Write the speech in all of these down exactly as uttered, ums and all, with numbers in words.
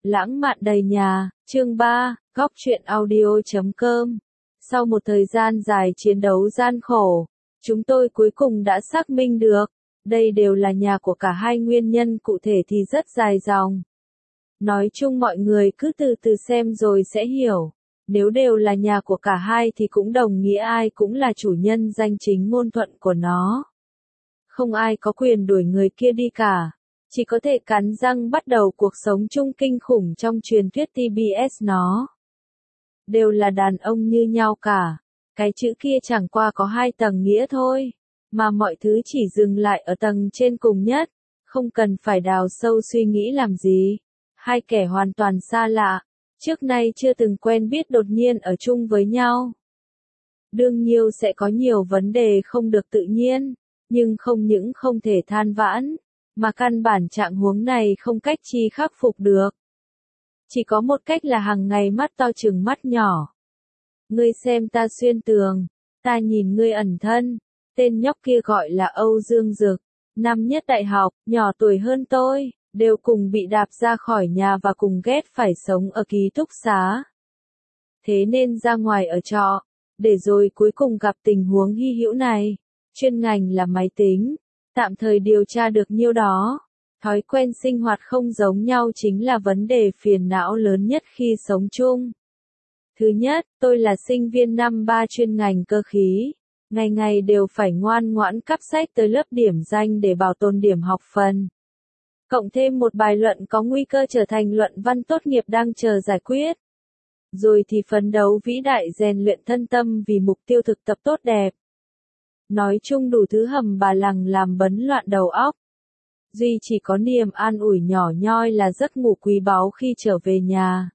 Lãng mạn đầy nhà, chương ba, góc truyện audio chấm com. Sau một thời gian dài chiến đấu gian khổ, chúng tôi cuối cùng đã xác minh được, đây đều là nhà của cả hai, nguyên nhân cụ thể thì rất dài dòng. Nói chung mọi người cứ từ từ xem rồi sẽ hiểu. Nếu đều là nhà của cả hai thì cũng đồng nghĩa ai cũng là chủ nhân danh chính ngôn thuận của nó. Không ai có quyền đuổi người kia đi cả. Chỉ có thể cắn răng bắt đầu cuộc sống chung kinh khủng trong truyền thuyết tê bê ét nó. Đều là đàn ông như nhau cả. Cái chữ kia chẳng qua có hai tầng nghĩa thôi. Mà mọi thứ chỉ dừng lại ở tầng trên cùng nhất. Không cần phải đào sâu suy nghĩ làm gì. Hai kẻ hoàn toàn xa lạ. Trước nay chưa từng quen biết đột nhiên ở chung với nhau. Đương nhiên sẽ có nhiều vấn đề không được tự nhiên. Nhưng không những không thể than vãn. Mà căn bản trạng huống này không cách chi khắc phục được. Chỉ có một cách là hàng ngày mắt to chừng mắt nhỏ. Ngươi xem ta xuyên tường, ta nhìn ngươi ẩn thân. Tên nhóc kia gọi là Âu Dương Dực, năm nhất đại học, nhỏ tuổi hơn tôi, đều cùng bị đạp ra khỏi nhà và cùng ghét phải sống ở ký túc xá. Thế nên ra ngoài ở trọ, để rồi cuối cùng gặp tình huống hy hữu này. Chuyên ngành là máy tính. Tạm thời điều tra được nhiêu đó. Thói quen sinh hoạt không giống nhau chính là vấn đề phiền não lớn nhất khi sống chung. Thứ nhất, tôi là sinh viên năm ba chuyên ngành cơ khí. Ngày ngày đều phải ngoan ngoãn cắp sách tới lớp điểm danh để bảo tồn điểm học phần. Cộng thêm một bài luận có nguy cơ trở thành luận văn tốt nghiệp đang chờ giải quyết. Rồi thì phấn đấu vĩ đại rèn luyện thân tâm vì mục tiêu thực tập tốt đẹp. Nói chung đủ thứ hầm bà lằng làm bấn loạn đầu óc. Duy chỉ có niềm an ủi nhỏ nhoi là giấc ngủ quý báu khi trở về nhà.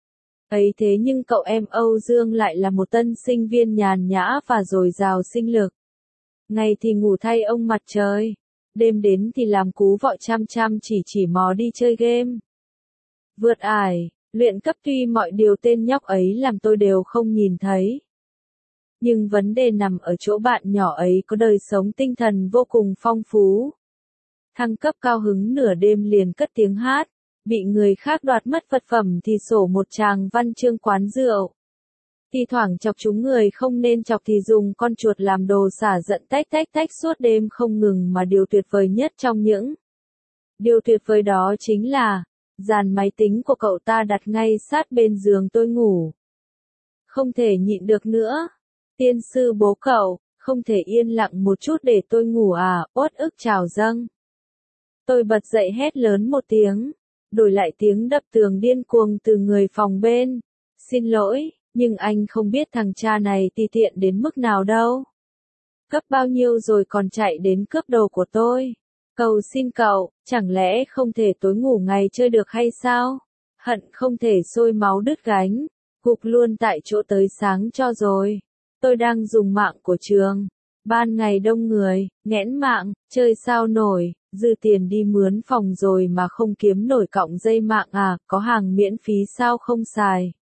Ấy thế nhưng cậu em Âu Dương lại là một tân sinh viên nhàn nhã và dồi dào sinh lực. Ngày thì ngủ thay ông mặt trời, đêm đến thì làm cú vọ chăm chăm chỉ chỉ mò đi chơi game. Vượt ải, luyện cấp tuy mọi điều tên nhóc ấy làm tôi đều không nhìn thấy. Nhưng vấn đề nằm ở chỗ bạn nhỏ ấy có đời sống tinh thần vô cùng phong phú. Thăng cấp cao hứng nửa đêm liền cất tiếng hát, bị người khác đoạt mất vật phẩm thì sổ một tràng văn chương quán rượu. Thì thoảng chọc chúng người không nên chọc thì dùng con chuột làm đồ xả giận tách tách tách suốt đêm không ngừng, mà điều tuyệt vời nhất trong những điều tuyệt vời đó chính là dàn máy tính của cậu ta đặt ngay sát bên giường tôi ngủ. Không thể nhịn được nữa. Tiên sư bố cậu, không thể yên lặng một chút để tôi ngủ à, uất ức trào dâng. Tôi bật dậy hét lớn một tiếng, đổi lại tiếng đập tường điên cuồng từ người phòng bên. Xin lỗi, nhưng anh không biết thằng cha này ti tiện đến mức nào đâu. Cấp bao nhiêu rồi còn chạy đến cướp đồ của tôi. Cầu xin cậu, chẳng lẽ không thể tối ngủ ngày chơi được hay sao? Hận không thể sôi máu đứt gánh, gục luôn tại chỗ tới sáng cho rồi. Tôi đang dùng mạng của trường. Ban ngày đông người, nghẽn mạng, chơi sao nổi, dư tiền đi mướn phòng rồi mà không kiếm nổi cọng dây mạng à, có hàng miễn phí sao không xài.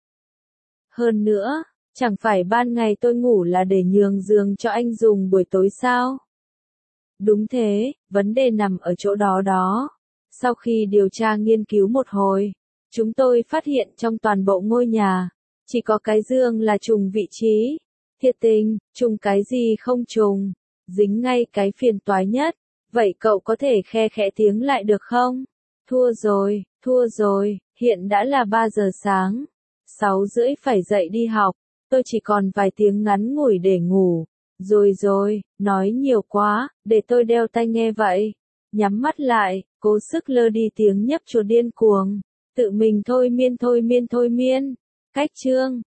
Hơn nữa, chẳng phải ban ngày tôi ngủ là để nhường giường cho anh dùng buổi tối sao? Đúng thế, vấn đề nằm ở chỗ đó đó. Sau khi điều tra nghiên cứu một hồi, chúng tôi phát hiện trong toàn bộ ngôi nhà, chỉ có cái giường là trùng vị trí. Thiệt tình, trùng cái gì không trùng, dính ngay cái phiền toái nhất. Vậy cậu có thể khe khẽ tiếng lại được không? Thua rồi, thua rồi, hiện đã là ba giờ sáng. Sáu rưỡi phải dậy đi học, tôi chỉ còn vài tiếng ngắn ngủi để ngủ. Rồi rồi, nói nhiều quá, để tôi đeo tai nghe vậy. Nhắm mắt lại, cố sức lơ đi tiếng nhấp chuột điên cuồng. Tự mình thôi miên thôi miên thôi miên. Cách chương.